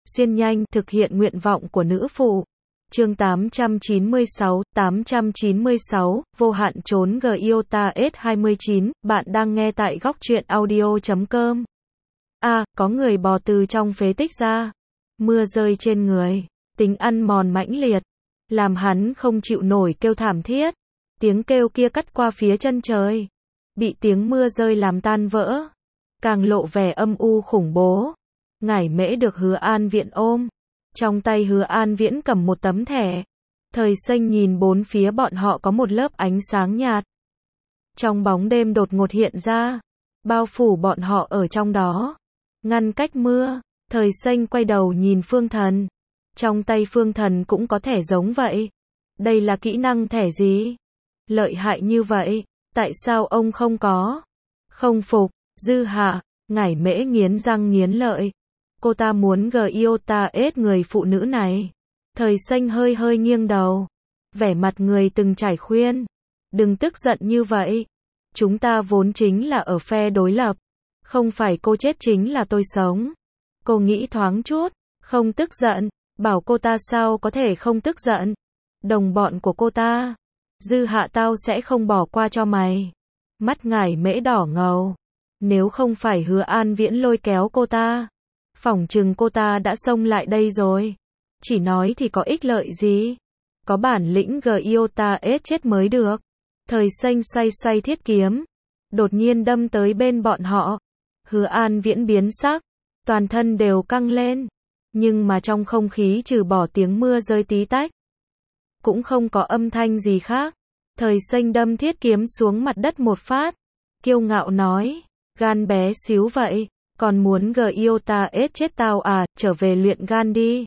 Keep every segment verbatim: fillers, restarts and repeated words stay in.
xuyên nhanh, thực hiện nguyện vọng của nữ phụ. Chương tám trăm chín mươi sáu, tám trăm chín mươi sáu, vô hạn trốn Gyota S hai mươi chín, bạn đang nghe tại góc truyện audio chấm com. A, à, có người bò từ trong phế tích ra. Mưa rơi trên người, tính ăn mòn mãnh liệt, làm hắn không chịu nổi kêu thảm thiết. Tiếng kêu kia cắt qua phía chân trời, bị tiếng mưa rơi làm tan vỡ, càng lộ vẻ âm u khủng bố. Ngải Mễ được Hứa An Viễn ôm. Trong tay Hứa An Viễn cầm một tấm thẻ. Thời Xanh nhìn bốn phía bọn họ có một lớp ánh sáng nhạt. Trong bóng đêm đột ngột hiện ra, bao phủ bọn họ ở trong đó, ngăn cách mưa. Thời Xanh quay đầu nhìn Phương Thần. Trong tay Phương Thần cũng có thẻ giống vậy. Đây là kỹ năng thẻ gì? Lợi hại như vậy, tại sao ông không có? Không phục, Dư Hạ, Ngải Mễ nghiến răng nghiến lợi. Cô ta muốn Gyota S người phụ nữ này. Thời Xanh hơi hơi nghiêng đầu, vẻ mặt người từng trải khuyên. Đừng tức giận như vậy. Chúng ta vốn chính là ở phe đối lập. Không phải cô chết chính là tôi sống. Cô nghĩ thoáng chút, không tức giận. Bảo cô ta sao có thể không tức giận. Đồng bọn của cô ta. Dư Hạ, tao sẽ không bỏ qua cho mày. Mắt Ngải Mễ đỏ ngầu. Nếu không phải Hứa An Viễn lôi kéo cô ta, phỏng chừng cô ta đã xông lại đây rồi. Chỉ nói thì có ích lợi gì? Có bản lĩnh Gyota S chết mới được. Thời Xanh xoay xoay thiết kiếm, đột nhiên đâm tới bên bọn họ. Hứa An Viễn biến sắc, toàn thân đều căng lên. Nhưng mà trong không khí trừ bỏ tiếng mưa rơi tí tách, cũng không có âm thanh gì khác. Thời Xanh đâm thiết kiếm xuống mặt đất một phát, kiêu ngạo nói, gan bé xíu vậy, còn muốn Gyota S chết tao à, trở về luyện gan đi.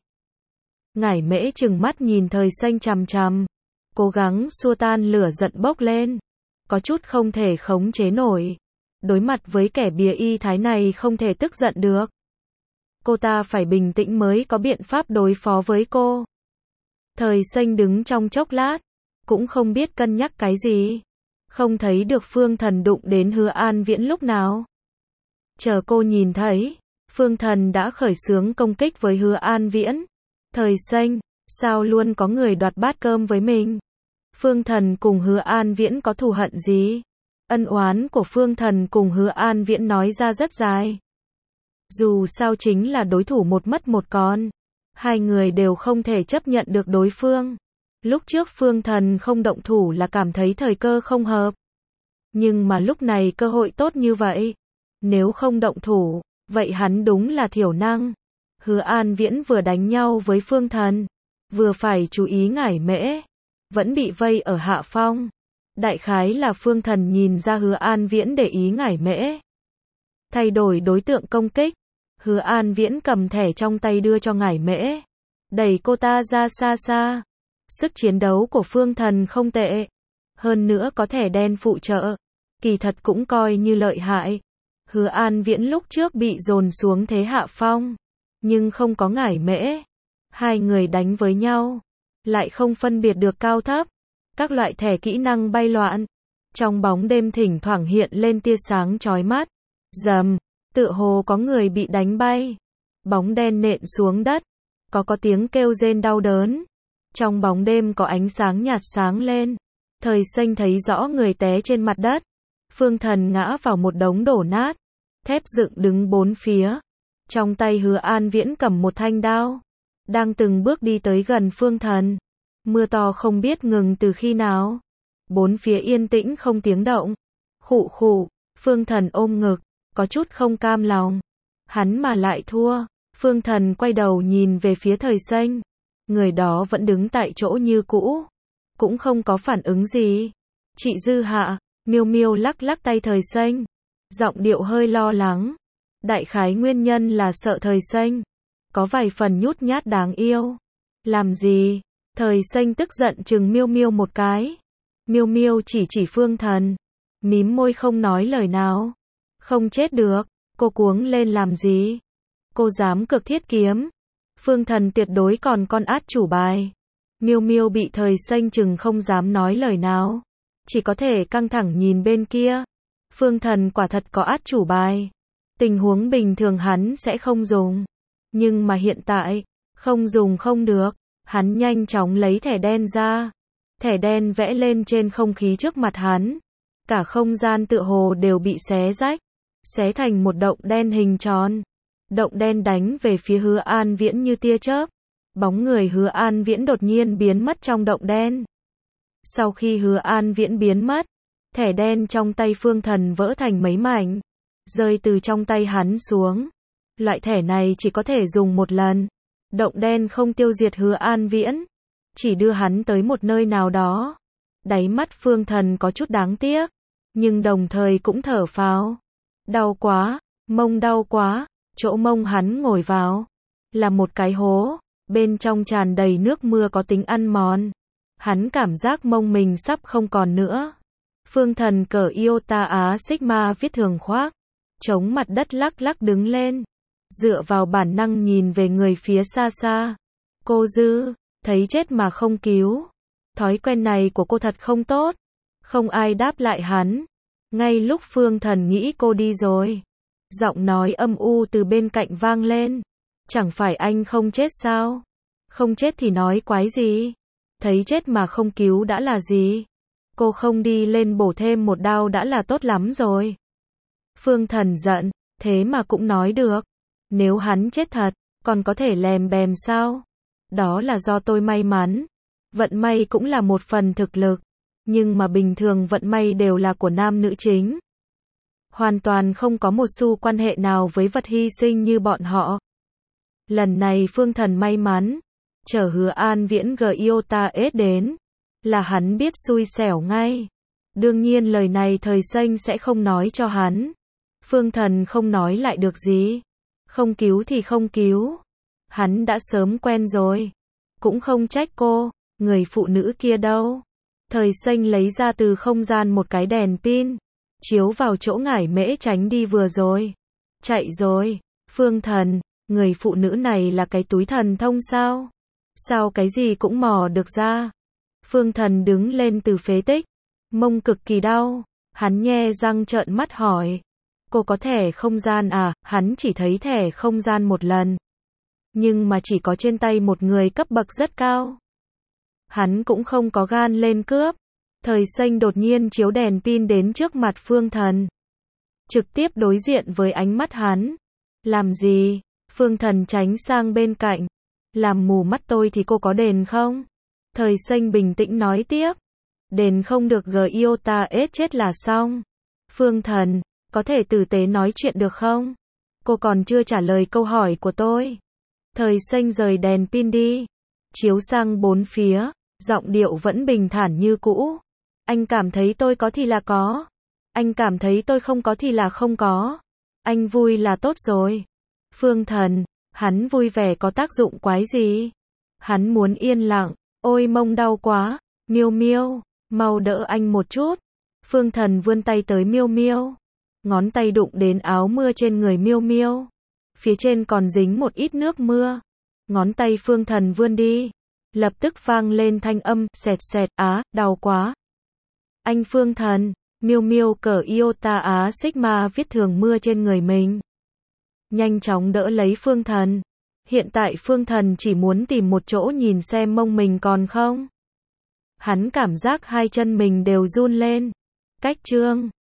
Ngải Mễ trừng mắt nhìn Thời Xanh chằm chằm, cố gắng xua tan lửa giận bốc lên, có chút không thể khống chế nổi. Đối mặt với kẻ bìa y thái này không thể tức giận được. Cô ta phải bình tĩnh mới có biện pháp đối phó với cô. Thời Xanh đứng trong chốc lát, cũng không biết cân nhắc cái gì. Không thấy được Phương Thần đụng đến Hứa An Viễn lúc nào. Chờ cô nhìn thấy, Phương Thần đã khởi xướng công kích với Hứa An Viễn. Thời Xanh, sao luôn có người đoạt bát cơm với mình? Phương Thần cùng Hứa An Viễn có thù hận gì? Ân oán của Phương Thần cùng Hứa An Viễn nói ra rất dài. Dù sao chính là đối thủ một mất một còn. Hai người đều không thể chấp nhận được đối phương. Lúc trước Phương Thần không động thủ là cảm thấy thời cơ không hợp. Nhưng mà lúc này cơ hội tốt như vậy. Nếu không động thủ, vậy hắn đúng là thiểu năng. Hứa An Viễn vừa đánh nhau với Phương Thần, vừa phải chú ý Ngải Mễ, vẫn bị vây ở hạ phong. Đại khái là Phương Thần nhìn ra Hứa An Viễn để ý Ngải Mễ, thay đổi đối tượng công kích. Hứa An Viễn cầm thẻ trong tay đưa cho Ngải Mễ, đẩy cô ta ra xa xa. Sức chiến đấu của Phương Thần không tệ, hơn nữa có thẻ đen phụ trợ, kỳ thật cũng coi như lợi hại. Hứa An Viễn lúc trước bị dồn xuống thế hạ phong, nhưng không có Ngải Mễ. Hai người đánh với nhau, lại không phân biệt được cao thấp. Các loại thẻ kỹ năng bay loạn. Trong bóng đêm thỉnh thoảng hiện lên tia sáng chói mắt. Rầm, tựa hồ có người bị đánh bay. Bóng đen nện xuống đất. Có có tiếng kêu rên đau đớn. Trong bóng đêm có ánh sáng nhạt sáng lên. Thời Xanh thấy rõ người té trên mặt đất. Phương Thần ngã vào một đống đổ nát. Thép dựng đứng bốn phía. Trong tay Hứa An Viễn cầm một thanh đao, đang từng bước đi tới gần Phương Thần. Mưa to không biết ngừng từ khi nào. Bốn phía yên tĩnh không tiếng động. Khụ khụ, Phương Thần ôm ngực, có chút không cam lòng. Hắn mà lại thua. Phương Thần quay đầu nhìn về phía Thời Xanh. Người đó vẫn đứng tại chỗ như cũ, cũng không có phản ứng gì. Chị Dư Hạ, Miêu Miêu lắc lắc tay Thời Xanh, giọng điệu hơi lo lắng. Đại khái nguyên nhân là sợ Thời Xanh có vài phần nhút nhát đáng yêu. Làm gì? Thời Xanh tức giận chừng Miêu Miêu một cái. Miêu Miêu chỉ chỉ Phương Thần, mím môi không nói lời nào. Không chết được, cô cuống lên làm gì? Cô dám cược thiết kiếm. Phương Thần tuyệt đối còn con át chủ bài. Miêu Miêu bị Thời Xanh chừng không dám nói lời nào, chỉ có thể căng thẳng nhìn bên kia. Phương Thần quả thật có át chủ bài. Tình huống bình thường hắn sẽ không dùng. Nhưng mà hiện tại, không dùng không được. Hắn nhanh chóng lấy thẻ đen ra. Thẻ đen vẽ lên trên không khí trước mặt hắn. Cả không gian tựa hồ đều bị xé rách. Xé thành một động đen hình tròn. Động đen đánh về phía Hứa An Viễn như tia chớp. Bóng người Hứa An Viễn đột nhiên biến mất trong động đen. Sau khi Hứa An Viễn biến mất, thẻ đen trong tay Phương Thần vỡ thành mấy mảnh, rơi từ trong tay hắn xuống. Loại thẻ này chỉ có thể dùng một lần. Động đen không tiêu diệt Hứa An Viễn, chỉ đưa hắn tới một nơi nào đó. Đáy mắt Phương Thần có chút đáng tiếc, nhưng đồng thời cũng thở phào. Đau quá, mông đau quá, chỗ mông hắn ngồi vào là một cái hố, bên trong tràn đầy nước mưa có tính ăn mòn. Hắn cảm giác mông mình sắp không còn nữa. Phương Thần cởi Iota Á Sigma viết thường khoác, chống mặt đất lắc lắc đứng lên, dựa vào bản năng nhìn về người phía xa xa. Cô Dư, thấy chết mà không cứu. Thói quen này của cô thật không tốt. Không ai đáp lại hắn. Ngay lúc Phương Thần nghĩ cô đi rồi, giọng nói âm u từ bên cạnh vang lên. Chẳng phải anh không chết sao? Không chết thì nói quái gì? Thấy chết mà không cứu đã là gì? Cô không đi lên bổ thêm một đao đã là tốt lắm rồi. Phương Thần giận, thế mà cũng nói được. Nếu hắn chết thật, còn có thể lèm bèm sao? Đó là do tôi may mắn. Vận may cũng là một phần thực lực. Nhưng mà bình thường vận may đều là của nam nữ chính. Hoàn toàn không có một xu quan hệ nào với vật hy sinh như bọn họ. Lần này Phương Thần may mắn, chở Hứa An Viễn Giota S đến, là hắn biết xui xẻo ngay. Đương nhiên lời này thời xanh sẽ không nói cho hắn. Phương Thần không nói lại được gì. Không cứu thì không cứu. Hắn đã sớm quen rồi. Cũng không trách cô, người phụ nữ kia đâu. Thời xanh lấy ra từ không gian một cái đèn pin, chiếu vào chỗ ngải mễ tránh đi vừa rồi. Chạy rồi. Phương Thần, người phụ nữ này là cái túi thần thông sao? Sao cái gì cũng mò được ra? Phương Thần đứng lên từ phế tích, mông cực kỳ đau, hắn nhe răng trợn mắt hỏi. Cô có thẻ không gian à? Hắn chỉ thấy thẻ không gian một lần. Nhưng mà chỉ có trên tay một người cấp bậc rất cao. Hắn cũng không có gan lên cướp. Thời xanh đột nhiên chiếu đèn pin đến trước mặt Phương Thần. Trực tiếp đối diện với ánh mắt hắn. Làm gì? Phương Thần tránh sang bên cạnh. Làm mù mắt tôi thì cô có đền không? Thời xanh bình tĩnh nói tiếp. Đền không được Giota S chết là xong. Phương Thần, có thể tử tế nói chuyện được không? Cô còn chưa trả lời câu hỏi của tôi. Thời xanh rời đèn pin đi. Chiếu sang bốn phía, giọng điệu vẫn bình thản như cũ. Anh cảm thấy tôi có thì là có. Anh cảm thấy tôi không có thì là không có. Anh vui là tốt rồi. Phương Thần, hắn vui vẻ có tác dụng quái gì? Hắn muốn yên lặng. Ôi mông đau quá. Miêu Miêu, mau đỡ anh một chút. Phương Thần vươn tay tới Miêu Miêu. Ngón tay đụng đến áo mưa trên người Miêu Miêu. Phía trên còn dính một ít nước mưa. Ngón tay Phương Thần vươn đi. Lập tức vang lên thanh âm, sẹt sẹt, á, đau quá. Anh Phương Thần, Miêu Miêu cởi Iota Á Sigma viết thường mưa trên người mình. Nhanh chóng đỡ lấy Phương Thần. Hiện tại Phương Thần chỉ muốn tìm một chỗ nhìn xem mông mình còn không. Hắn cảm giác hai chân mình đều run lên. Cách chương